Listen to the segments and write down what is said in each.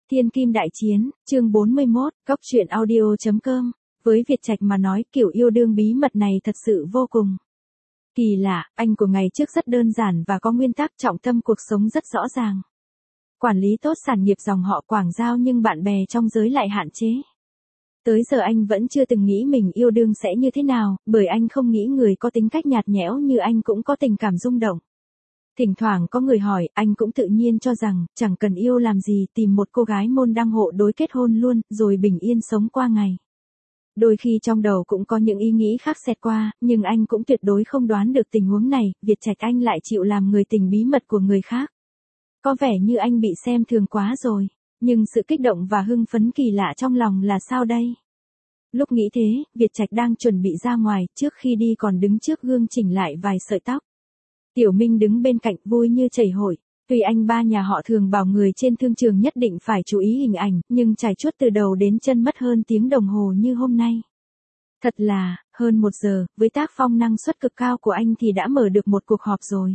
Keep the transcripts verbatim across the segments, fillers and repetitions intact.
Thiên Kim Đại Chiến, chương bốn mươi mốt, cóc truyện audio chấm com. Với Việt Trạch mà nói, kiểu yêu đương bí mật này thật sự vô cùng kỳ lạ. Anh của ngày trước rất đơn giản và có nguyên tắc, trọng tâm cuộc sống rất rõ ràng. Quản lý tốt sản nghiệp dòng họ Quảng Giao, nhưng bạn bè trong giới lại hạn chế. Tới giờ anh vẫn chưa từng nghĩ mình yêu đương sẽ như thế nào, bởi anh không nghĩ người có tính cách nhạt nhẽo như anh cũng có tình cảm rung động. Thỉnh thoảng có người hỏi, anh cũng tự nhiên cho rằng, chẳng cần yêu làm gì, tìm một cô gái môn đăng hộ đối kết hôn luôn, rồi bình yên sống qua ngày. Đôi khi trong đầu cũng có những ý nghĩ khác xẹt qua, nhưng anh cũng tuyệt đối không đoán được tình huống này, Việt Trạch anh lại chịu làm người tình bí mật của người khác. Có vẻ như anh bị xem thường quá rồi, nhưng sự kích động và hưng phấn kỳ lạ trong lòng là sao đây? Lúc nghĩ thế, Việt Trạch đang chuẩn bị ra ngoài, trước khi đi còn đứng trước gương chỉnh lại vài sợi tóc. Tiểu Minh đứng bên cạnh vui như chảy hội. Tuy anh ba nhà họ thường bảo người trên thương trường nhất định phải chú ý hình ảnh, nhưng trải chuốt từ đầu đến chân mất hơn tiếng đồng hồ như hôm nay. Thật là, hơn một giờ, với tác phong năng suất cực cao của anh thì đã mở được một cuộc họp rồi.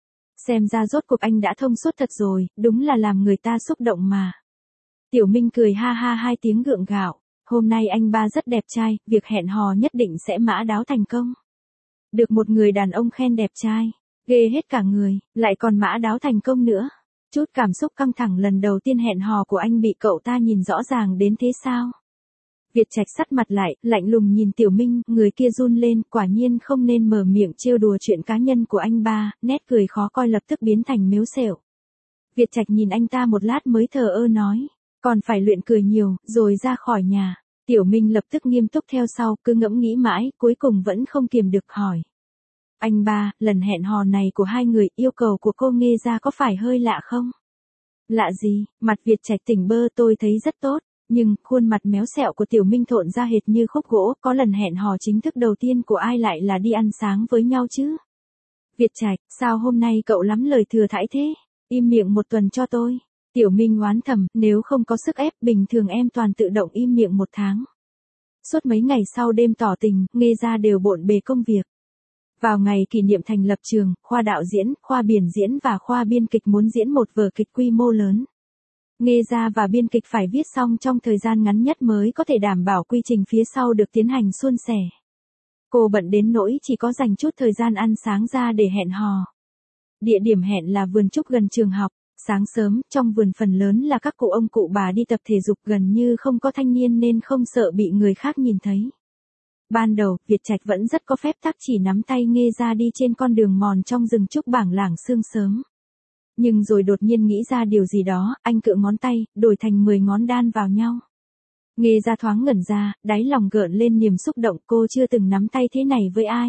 Xem ra rốt cuộc anh đã thông suốt thật rồi, đúng là làm người ta xúc động mà. Tiểu Minh cười ha ha hai tiếng gượng gạo. Hôm nay anh ba rất đẹp trai, việc hẹn hò nhất định sẽ mã đáo thành công. Được một người đàn ông khen đẹp trai. Ghê hết cả người, lại còn mã đáo thành công nữa. Chút cảm xúc căng thẳng lần đầu tiên hẹn hò của anh bị cậu ta nhìn rõ ràng đến thế sao? Việt Trạch sắt mặt lại, lạnh lùng nhìn Tiểu Minh, người kia run lên, quả nhiên không nên mở miệng trêu đùa chuyện cá nhân của anh ba, nét cười khó coi lập tức biến thành mếu xẻo. Việt Trạch nhìn anh ta một lát mới thờ ơ nói, còn phải luyện cười nhiều, rồi ra khỏi nhà. Tiểu Minh lập tức nghiêm túc theo sau, cứ ngẫm nghĩ mãi, cuối cùng vẫn không kiềm được hỏi. Anh ba, lần hẹn hò này của hai người, yêu cầu của cô Nghê ra có phải hơi lạ không? Lạ gì? Mặt Việt Trạch tỉnh bơ, tôi thấy rất tốt, nhưng khuôn mặt méo xẹo của Tiểu Minh thộn ra hệt như khúc gỗ, có lần hẹn hò chính thức đầu tiên của ai lại là đi ăn sáng với nhau chứ? Việt Trạch, sao hôm nay cậu lắm lời thừa thãi thế? Im miệng một tuần cho tôi. Tiểu Minh oán thầm, nếu không có sức ép, bình thường em toàn tự động im miệng một tháng. Suốt mấy ngày sau đêm tỏ tình, Nghê ra đều bộn bề công việc. Vào ngày kỷ niệm thành lập trường, khoa đạo diễn, khoa biển diễn và khoa biên kịch muốn diễn một vở kịch quy mô lớn. Nghê ra và biên kịch phải viết xong trong thời gian ngắn nhất mới có thể đảm bảo quy trình phía sau được tiến hành suôn sẻ. Cô bận đến nỗi chỉ có dành chút thời gian ăn sáng ra để hẹn hò. Địa điểm hẹn là vườn trúc gần trường học. Sáng sớm, trong vườn phần lớn là các cụ ông cụ bà đi tập thể dục, gần như không có thanh niên nên không sợ bị người khác nhìn thấy. Ban đầu, Việt Trạch vẫn rất có phép tắc chỉ nắm tay Nghê ra đi trên con đường mòn trong rừng trúc bảng lảng sương sớm. Nhưng rồi đột nhiên nghĩ ra điều gì đó, anh cựa ngón tay, đổi thành mười ngón đan vào nhau. Nghê ra thoáng ngẩn ra, đáy lòng gợn lên niềm xúc động, cô chưa từng nắm tay thế này với ai.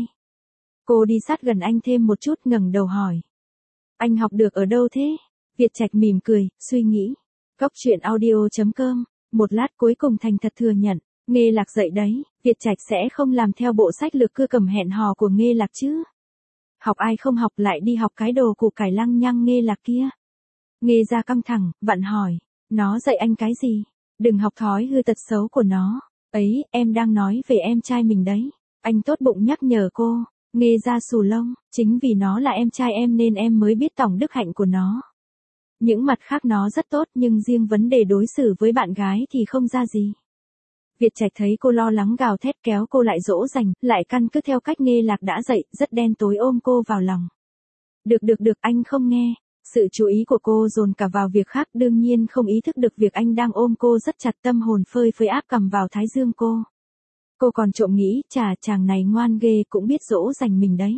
Cô đi sát gần anh thêm một chút, ngẩng đầu hỏi. Anh học được ở đâu thế? Việt Trạch mỉm cười, suy nghĩ. Cóc truyện audio chấm com. Một lát cuối cùng thành thật thừa nhận. Nghê Lạc dậy đấy, Việt Trạch sẽ không làm theo bộ sách lược cưa cầm hẹn hò của Nghê Lạc chứ. Học ai không học lại đi học cái đồ củ cải lăng nhăng Nghê Lạc kia. Nghê ra căng thẳng, vặn hỏi. Nó dạy anh cái gì? Đừng học thói hư tật xấu của nó. Ấy, em đang nói về em trai mình đấy. Anh tốt bụng nhắc nhở cô. Nghê ra xù lông, chính vì nó là em trai em nên em mới biết tổng đức hạnh của nó. Những mặt khác nó rất tốt, nhưng riêng vấn đề đối xử với bạn gái thì không ra gì. Việt Trạch thấy cô lo lắng gào thét kéo cô lại dỗ dành, lại căn cứ theo cách Nghê Lạc đã dạy, rất đen tối ôm cô vào lòng. Được được được, anh không nghe. Sự chú ý của cô dồn cả vào việc khác, đương nhiên không ý thức được việc anh đang ôm cô rất chặt, tâm hồn phơi phới áp cầm vào thái dương cô. Cô còn trộm nghĩ, chà chàng này ngoan ghê, cũng biết dỗ dành mình đấy.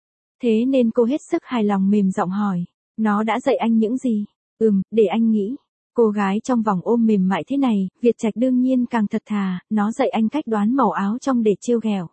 Thế nên cô hết sức hài lòng mềm giọng hỏi, nó đã dạy anh những gì? Ừm, để anh nghĩ. Cô gái trong vòng ôm mềm mại thế này, Việt Trạch đương nhiên càng thật thà, nó dạy anh cách đoán màu áo trong để trêu ghẹo.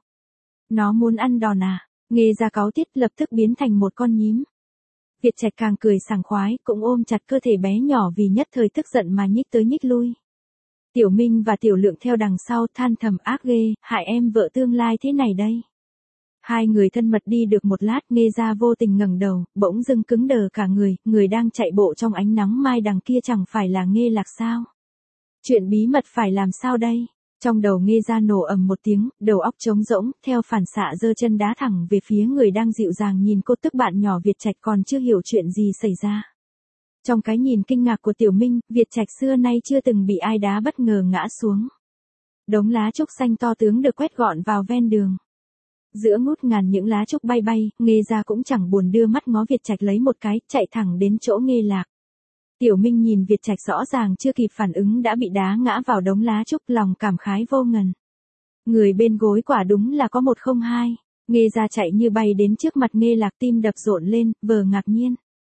Nó muốn ăn đòn à? Nghê ra cáu tiết lập tức biến thành một con nhím. Việt Trạch càng cười sảng khoái, cũng ôm chặt cơ thể bé nhỏ vì nhất thời tức giận mà nhích tới nhích lui. Tiểu Minh và Tiểu Lượng theo đằng sau than thầm ác ghê, hại em vợ tương lai thế này đây. Hai người thân mật đi được một lát, Nghê ra vô tình ngẩng đầu, bỗng dưng cứng đờ cả người, người đang chạy bộ trong ánh nắng mai đằng kia chẳng phải là Nghê Lạc sao? Chuyện bí mật phải làm sao đây? Trong đầu Nghê ra nổ ầm một tiếng, đầu óc trống rỗng, theo phản xạ giơ chân đá thẳng về phía người đang dịu dàng nhìn cô, tức bạn nhỏ Việt Trạch còn chưa hiểu chuyện gì xảy ra. Trong cái nhìn kinh ngạc của Tiểu Minh, Việt Trạch xưa nay chưa từng bị ai đá bất ngờ ngã xuống. Đống lá trúc xanh to tướng được quét gọn vào ven đường. Giữa ngút ngàn những lá trúc bay bay, Nghê Gia cũng chẳng buồn đưa mắt ngó Việt Trạch lấy một cái, chạy thẳng đến chỗ Nghê Lạc. Tiểu Minh nhìn Việt Trạch rõ ràng chưa kịp phản ứng đã bị đá ngã vào đống lá trúc, lòng cảm khái vô ngần. Người bên gối quả đúng là có một không hai. Nghê Gia chạy như bay đến trước mặt Nghê Lạc, tim đập rộn lên, vờ ngạc nhiên.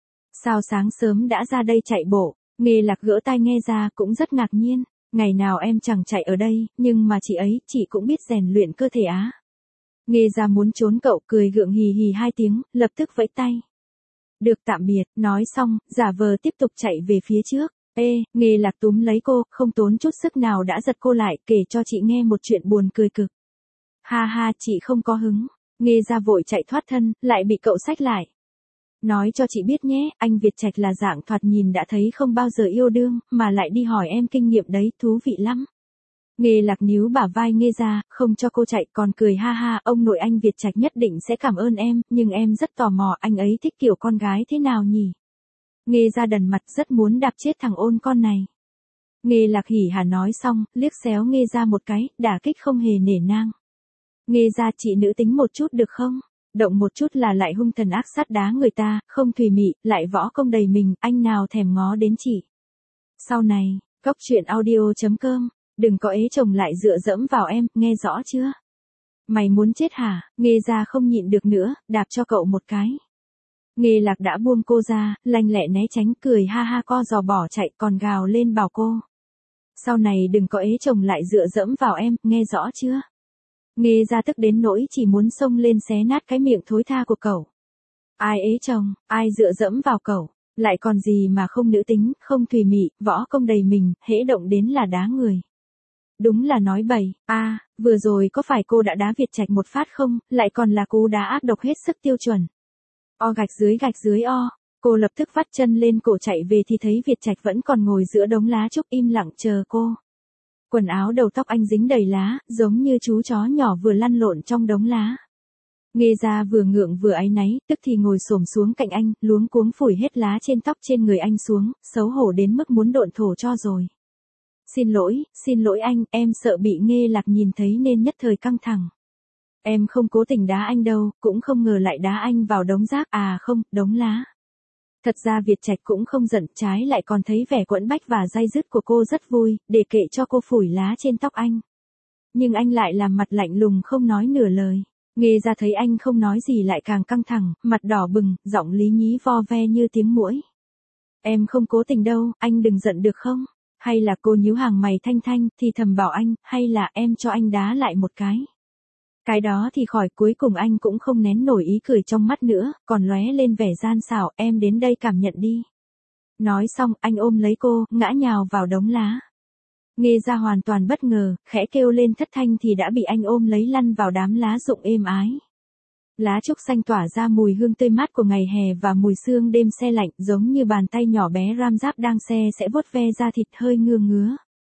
Sao sáng sớm đã ra đây chạy bộ? Nghê Lạc gỡ tai nghe ra cũng rất ngạc nhiên. Ngày nào em chẳng chạy ở đây, nhưng mà chị ấy, chị cũng biết rèn luyện cơ thể á. Nghê Gia muốn trốn cậu, cười gượng hì hì hai tiếng, lập tức vẫy tay. Được tạm biệt, nói xong, giả vờ tiếp tục chạy về phía trước. Ê, Nghê Lạc túm lấy cô, không tốn chút sức nào đã giật cô lại, kể cho chị nghe một chuyện buồn cười cực. Ha ha, chị không có hứng. Nghê Gia vội chạy thoát thân, lại bị cậu xách lại. Nói cho chị biết nhé, anh Việt Trạch là dạng thoạt nhìn đã thấy không bao giờ yêu đương, mà lại đi hỏi em kinh nghiệm đấy, thú vị lắm. Nghê Lạc níu bả vai Nghê Gia, không cho cô chạy, còn cười ha ha, ông nội anh Việt Trạch nhất định sẽ cảm ơn em, nhưng em rất tò mò anh ấy thích kiểu con gái thế nào nhỉ? Nghê Gia đần mặt, rất muốn đạp chết thằng ôn con này. Nghê Lạc hỉ hả nói xong, liếc xéo Nghê Gia một cái, đả kích không hề nể nang. Nghê Gia, chị nữ tính một chút được không? Động một chút là lại hung thần ác sát đá người ta, không thùy mị, lại võ công đầy mình, anh nào thèm ngó đến chị. Sau này, Cóc Truyện Audio chấm com, đừng có ế chồng lại dựa dẫm vào em, nghe rõ chưa? Mày muốn chết hả? Nghê Gia không nhịn được nữa, đạp cho cậu một cái. Nghê Lạc đã buông cô ra, lanh lẹ né tránh, cười ha ha co giò bỏ chạy, còn gào lên bảo cô. Sau này đừng có ế chồng lại dựa dẫm vào em, nghe rõ chưa? Nghê Gia tức đến nỗi chỉ muốn xông lên xé nát cái miệng thối tha của cậu. Ai ế chồng, ai dựa dẫm vào cậu, lại còn gì mà không nữ tính, không thùy mị, võ công đầy mình, hễ động đến là đá người. Đúng là nói bậy, a à, vừa rồi có phải cô đã đá Việt Trạch một phát không, lại còn là cú đá ác độc hết sức tiêu chuẩn. O gạch dưới gạch dưới o, cô lập tức vắt chân lên cổ chạy về thì thấy Việt Trạch vẫn còn ngồi giữa đống lá trúc im lặng chờ cô. Quần áo đầu tóc anh dính đầy lá, giống như chú chó nhỏ vừa lăn lộn trong đống lá. Nghê Gia vừa ngượng vừa áy náy, tức thì ngồi xổm xuống cạnh anh, luống cuống phủi hết lá trên tóc trên người anh xuống, xấu hổ đến mức muốn độn thổ cho rồi. Xin lỗi, xin lỗi anh, em sợ bị Nghê Lạc nhìn thấy nên nhất thời căng thẳng. Em không cố tình đá anh đâu, cũng không ngờ lại đá anh vào đống rác, à không, đống lá. Thật ra Việt Trạch cũng không giận, trái lại còn thấy vẻ quẫn bách và day dứt của cô rất vui, để kệ cho cô phủi lá trên tóc anh. Nhưng anh lại làm mặt lạnh lùng không nói nửa lời. Nghê Gia thấy anh không nói gì lại càng căng thẳng, mặt đỏ bừng, giọng lý nhí vo ve như tiếng muỗi. Em không cố tình đâu, anh đừng giận được không? Hay là cô nhíu hàng mày thanh thanh, thì thầm bảo anh, hay là em cho anh đá lại một cái. Cái đó thì khỏi, cuối cùng anh cũng không nén nổi ý cười trong mắt nữa, còn lóe lên vẻ gian xảo, em đến đây cảm nhận đi. Nói xong, anh ôm lấy cô, ngã nhào vào đống lá. Nghê Gia hoàn toàn bất ngờ, khẽ kêu lên thất thanh thì đã bị anh ôm lấy lăn vào đám lá rụng êm ái. Lá trúc xanh tỏa ra mùi hương tươi mát của ngày hè và mùi sương đêm se lạnh, giống như bàn tay nhỏ bé ram giáp đang xe sẽ vuốt ve da thịt hơi ngứa ngứa.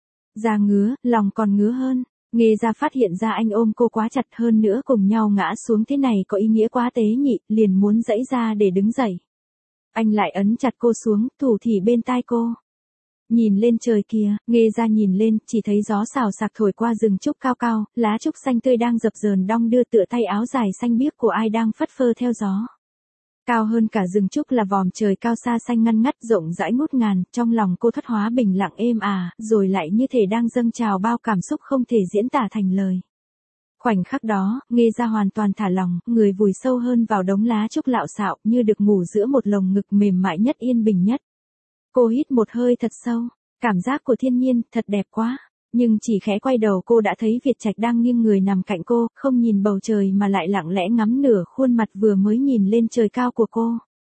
Da ngứa, lòng còn ngứa hơn. Nghê Gia phát hiện ra anh ôm cô quá chặt, hơn nữa cùng nhau ngã xuống thế này có ý nghĩa quá tế nhị, liền muốn giãy ra để đứng dậy. Anh lại ấn chặt cô xuống, thủ thỉ bên tai cô. Nhìn lên trời kìa, Nghê Gia nhìn lên, chỉ thấy gió xào xạc thổi qua rừng trúc cao cao, lá trúc xanh tươi đang dập dờn đong đưa tựa tay áo dài xanh biếc của ai đang phất phơ theo gió. Cao hơn cả rừng trúc là vòm trời cao xa xanh ngăn ngắt rộng rãi ngút ngàn, trong lòng cô thoát hóa bình lặng êm ả, rồi lại như thể đang dâng trào bao cảm xúc không thể diễn tả thành lời. Khoảnh khắc đó, Nghê Gia hoàn toàn thả lòng, người vùi sâu hơn vào đống lá trúc lạo xạo, như được ngủ giữa một lồng ngực mềm mại nhất yên bình nhất. Cô hít một hơi thật sâu, cảm giác của thiên nhiên, thật đẹp quá. Nhưng chỉ khẽ quay đầu cô đã thấy Việt Trạch đang nghiêng người nằm cạnh cô, không nhìn bầu trời mà lại lặng lẽ ngắm nửa khuôn mặt vừa mới nhìn lên trời cao của cô.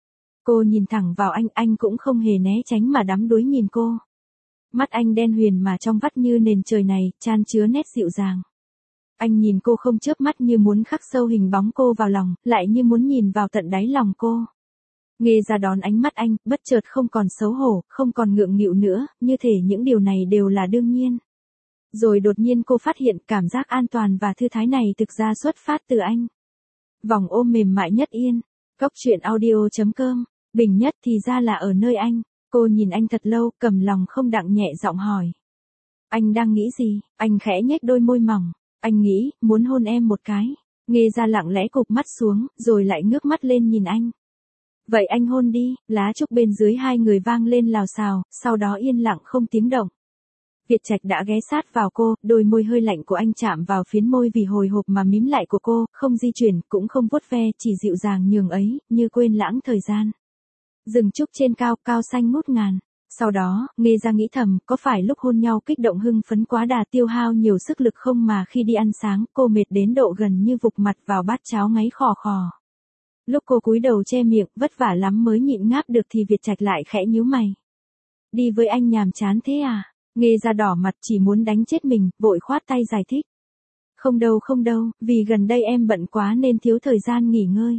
Cô nhìn thẳng vào anh, anh cũng không hề né tránh mà đắm đuối nhìn cô. Mắt anh đen huyền mà trong vắt như nền trời này, chan chứa nét dịu dàng. Anh nhìn cô không chớp mắt như muốn khắc sâu hình bóng cô vào lòng, lại như muốn nhìn vào tận đáy lòng cô. Nghê Gia đón ánh mắt anh, bất chợt không còn xấu hổ, không còn ngượng nghịu nữa, như thể những điều này đều là đương nhiên. Rồi đột nhiên cô phát hiện cảm giác an toàn và thư thái này thực ra xuất phát từ anh. Vòng ôm mềm mại nhất yên. Cóc Truyện Audio chấm com. Bình nhất thì ra là ở nơi anh. Cô nhìn anh thật lâu, cầm lòng không đặng nhẹ giọng hỏi. Anh đang nghĩ gì? Anh khẽ nhếch đôi môi mỏng. Anh nghĩ, muốn hôn em một cái. Nghe ra lặng lẽ cụp mắt xuống, rồi lại ngước mắt lên nhìn anh. Vậy anh hôn đi, lá trúc bên dưới hai người vang lên lào xào, sau đó yên lặng không tiếng động. Việt Trạch đã ghé sát vào cô, đôi môi hơi lạnh của anh chạm vào phiến môi vì hồi hộp mà mím lại của cô, không di chuyển, cũng không vuốt ve, chỉ dịu dàng nhường ấy, như quên lãng thời gian. Rừng trúc trên cao, cao xanh ngút ngàn. Sau đó, Nghe ra nghĩ thầm, có phải lúc hôn nhau kích động hưng phấn quá đà tiêu hao nhiều sức lực không mà khi đi ăn sáng, cô mệt đến độ gần như vụt mặt vào bát cháo ngáy khò khò. Lúc cô cúi đầu che miệng, vất vả lắm mới nhịn ngáp được thì Việt Trạch lại khẽ nhíu mày. Đi với anh nhàm chán thế à? Nghe ra đỏ mặt chỉ muốn đánh chết mình, vội khoát tay giải thích. Không đâu không đâu, vì gần đây em bận quá nên thiếu thời gian nghỉ ngơi.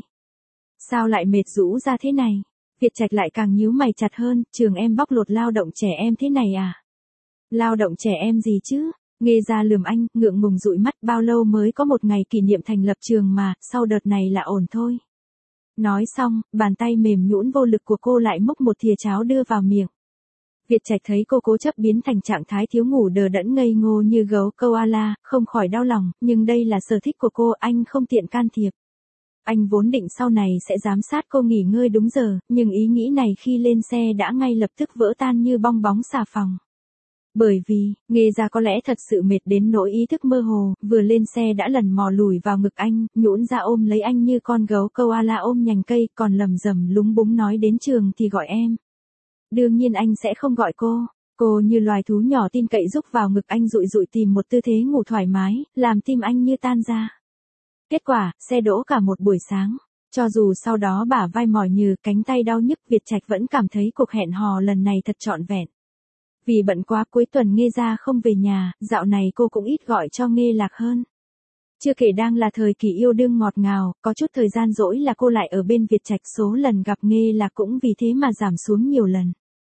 Sao lại mệt rũ ra thế này? Việt Trạch lại càng nhíu mày chặt hơn, trường em bóc lột lao động trẻ em thế này à? Lao động trẻ em gì chứ? Nghe ra lườm anh, ngượng ngùng dụi mắt, bao lâu mới có một ngày kỷ niệm thành lập trường mà, sau đợt này là ổn thôi. Nói xong, bàn tay mềm nhũn vô lực của cô lại múc một thìa cháo đưa vào miệng. Việt Trạch thấy cô cố chấp biến thành trạng thái thiếu ngủ đờ đẫn ngây ngô như gấu koala, không khỏi đau lòng, nhưng đây là sở thích của cô, anh không tiện can thiệp. Anh vốn định sau này sẽ giám sát cô nghỉ ngơi đúng giờ, nhưng ý nghĩ này khi lên xe đã ngay lập tức vỡ tan như bong bóng xà phòng. Bởi vì, Nghe ra có lẽ thật sự mệt đến nỗi ý thức mơ hồ, vừa lên xe đã lần mò lùi vào ngực anh, nhũn ra ôm lấy anh như con gấu koala ôm nhành cây, còn lầm rầm lúng búng nói đến trường thì gọi em. Đương nhiên anh sẽ không gọi cô. Cô như loài thú nhỏ tin cậy rúc vào ngực anh dụi dụi tìm một tư thế ngủ thoải mái, làm tim anh như tan ra. Kết quả, xe đỗ cả một buổi sáng. Cho dù sau đó bả vai mỏi nhừ, cánh tay đau nhức, Việt Trạch vẫn cảm thấy cuộc hẹn hò lần này thật trọn vẹn. Vì bận quá cuối tuần Nghe ra không về nhà, dạo này cô cũng ít gọi cho Nghe Lạc hơn. Chưa kể đang là thời kỳ yêu đương ngọt ngào, có chút thời gian rỗi là cô lại ở bên Việt Trạch, số lần gặp Nghe Lạc cũng vì thế mà giảm xuống nhiều lần.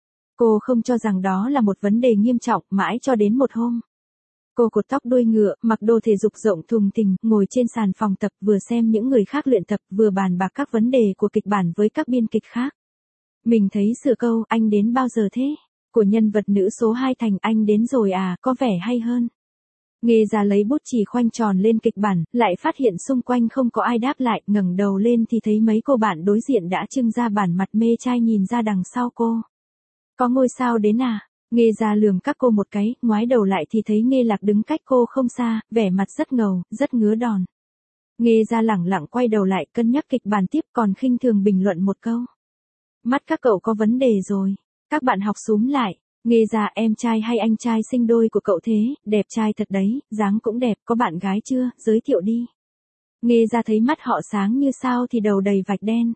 Cô không cho rằng đó là một vấn đề nghiêm trọng, mãi cho đến một hôm. Cô cột tóc đuôi ngựa, mặc đồ thể dục rộng thùng thình, ngồi trên sàn phòng tập vừa xem những người khác luyện tập vừa bàn bạc các vấn đề của kịch bản với các biên kịch khác. Mình thấy sửa câu anh đến bao giờ thế? Của nhân vật nữ số hai thành anh đến rồi à, có vẻ hay hơn. Nghe ra lấy bút chì khoanh tròn lên kịch bản, lại phát hiện xung quanh không có ai đáp lại, ngẩng đầu lên thì thấy mấy cô bạn đối diện đã trưng ra bản mặt mê trai nhìn ra đằng sau cô. Có ngôi sao đến à? Nghe ra lườm các cô một cái, ngoái đầu lại thì thấy Nghe Lạc đứng cách cô không xa, vẻ mặt rất ngầu, rất ngứa đòn. Nghe ra lẳng lặng quay đầu lại cân nhắc kịch bản tiếp còn khinh thường bình luận một câu. Mắt các cậu có vấn đề rồi. Các bạn học xúm lại. Nghe ra em trai hay anh trai sinh đôi của cậu thế, đẹp trai thật đấy, dáng cũng đẹp, có bạn gái chưa, giới thiệu đi. Nghe ra thấy mắt họ sáng như sao thì đầu đầy vạch đen.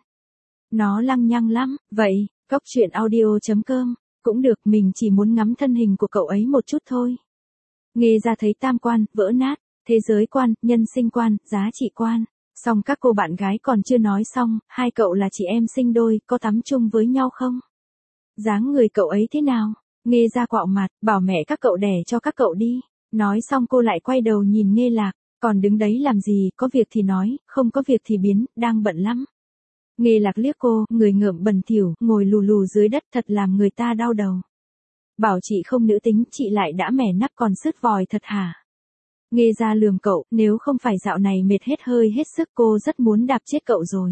Nó lăng nhăng lắm, vậy, cốc truyện audio chấm com, cũng được, mình chỉ muốn ngắm thân hình của cậu ấy một chút thôi. Nghe ra thấy tam quan, vỡ nát, thế giới quan, nhân sinh quan, giá trị quan. Xong các cô bạn gái còn chưa nói xong, hai cậu là chị em sinh đôi, có tắm chung với nhau không? Dáng người cậu ấy thế nào? Nghe ra quạo mặt, bảo mẹ các cậu đẻ cho các cậu đi. Nói xong cô lại quay đầu nhìn Nghe Lạc, còn đứng đấy làm gì, có việc thì nói, không có việc thì biến, đang bận lắm. Nghe Lạc liếc cô, người ngợm bẩn thỉu, ngồi lù lù dưới đất thật làm người ta đau đầu. Bảo chị không nữ tính, chị lại đã mẻ nắp còn sứt vòi thật hả? Nghe ra lườm cậu, nếu không phải dạo này mệt hết hơi hết sức cô rất muốn đạp chết cậu rồi.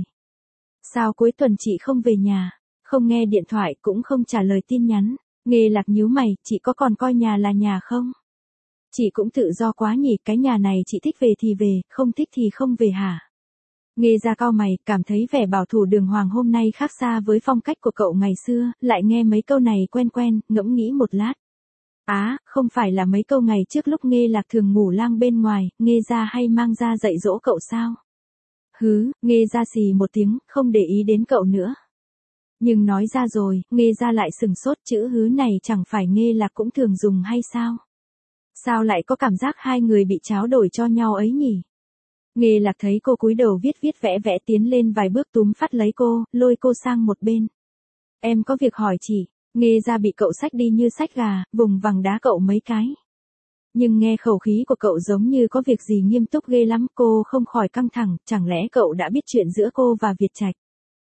Sao cuối tuần chị không về nhà, không nghe điện thoại cũng không trả lời tin nhắn? Nghe Lạc nhíu mày, chị có còn coi nhà là nhà không? Chị cũng tự do quá nhỉ, cái nhà này chị thích về thì về, không thích thì không về hả? Nghe ra cau mày, cảm thấy vẻ bảo thủ đường hoàng hôm nay khác xa với phong cách của cậu ngày xưa, lại nghe mấy câu này quen quen, ngẫm nghĩ một lát. Á, à, không phải là mấy câu ngày trước lúc Nghe Lạc thường ngủ lang bên ngoài, Nghe ra hay mang ra dạy dỗ cậu sao? Hứ, Nghe ra xì một tiếng, không để ý đến cậu nữa. Nhưng nói ra rồi, Nghe ra lại sừng sốt, chữ hứ này chẳng phải Nghe Lạc cũng thường dùng hay sao? Sao lại có cảm giác hai người bị tráo đổi cho nhau ấy nhỉ? Nghe Lạc thấy cô cúi đầu viết viết vẽ vẽ tiến lên vài bước túm phát lấy cô, lôi cô sang một bên. Em có việc hỏi chị. Nghe ra bị cậu xách đi như xách gà, vùng vằng đá cậu mấy cái. Nhưng nghe khẩu khí của cậu giống như có việc gì nghiêm túc ghê lắm, cô không khỏi căng thẳng, chẳng lẽ cậu đã biết chuyện giữa cô và Việt Trạch.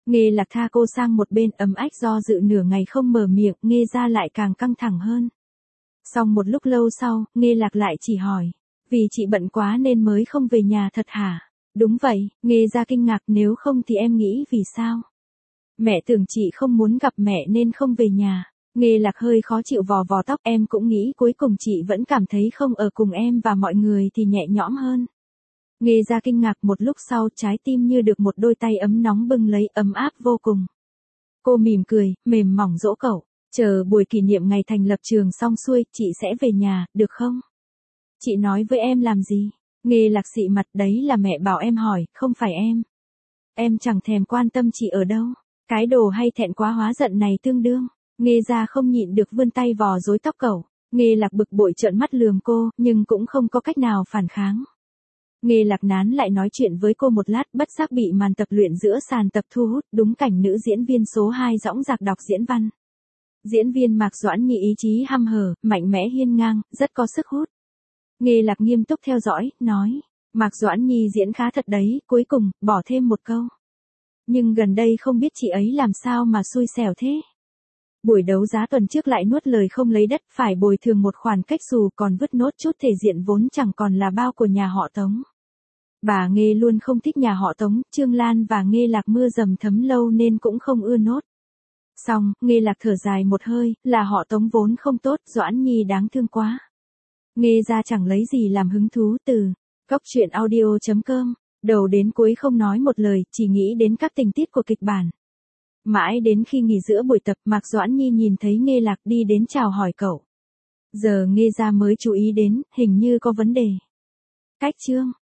Nghe Lạc tha cô sang một bên, ấm ách do dự nửa ngày không mở miệng, Nghe Gia lại càng căng thẳng hơn. Sau một lúc lâu sau, Nghe Lạc lại chỉ hỏi, vì chị bận quá nên mới không về nhà thật hả? Đúng vậy, Nghe Gia kinh ngạc, nếu không thì em nghĩ vì sao? Mẹ tưởng chị không muốn gặp mẹ nên không về nhà. Nghe Lạc hơi khó chịu vò vò tóc, em cũng nghĩ cuối cùng chị vẫn cảm thấy không ở cùng em và mọi người thì nhẹ nhõm hơn. Nghe Gia kinh ngạc, một lúc sau trái tim như được một đôi tay ấm nóng bưng lấy, ấm áp vô cùng. Cô mỉm cười, mềm mỏng dỗ cậu, chờ buổi kỷ niệm ngày thành lập trường xong xuôi, chị sẽ về nhà, được không? Chị nói với em làm gì? Nghe Lạc xị mặt, đấy là mẹ bảo em hỏi, không phải em. Em chẳng thèm quan tâm chị ở đâu. Cái đồ hay thẹn quá hóa giận này tương đương. Nghe Gia không nhịn được vươn tay vò rối tóc cậu. Nghe Lạc bực bội trợn mắt lườm cô, nhưng cũng không có cách nào phản kháng. Nghe Lạc nán lại nói chuyện với cô một lát, bất giác bị màn tập luyện giữa sàn tập thu hút, đúng cảnh nữ diễn viên số hai dõng dạc đọc diễn văn. Diễn viên Mạc Doãn Nhi ý chí hăm hở, mạnh mẽ hiên ngang, rất có sức hút. Nghe Lạc nghiêm túc theo dõi, nói, Mạc Doãn Nhi diễn khá thật đấy, cuối cùng, bỏ thêm một câu. Nhưng gần đây không biết chị ấy làm sao mà xui xẻo thế. Buổi đấu giá tuần trước lại nuốt lời không lấy đất, phải bồi thường một khoản cách xù, còn vứt nốt chút thể diện vốn chẳng còn là bao của nhà họ Tống. Bà Nghe luôn không thích nhà họ Tống, Trương Lan và Nghe Lạc mưa dầm thấm lâu nên cũng không ưa nốt. Xong, Nghe Lạc thở dài một hơi, là họ Tống vốn không tốt, Doãn Nhi đáng thương quá. Nghe Gia chẳng lấy gì làm hứng thú. Từ Cóc truyện audio chấm com, đầu đến cuối không nói một lời, chỉ nghĩ đến các tình tiết của kịch bản. Mãi đến khi nghỉ giữa buổi tập, Mạc Doãn Nhi nhìn thấy Nghe Lạc đi đến chào hỏi cậu. Giờ Nghe Gia mới chú ý đến, hình như có vấn đề. Cách chương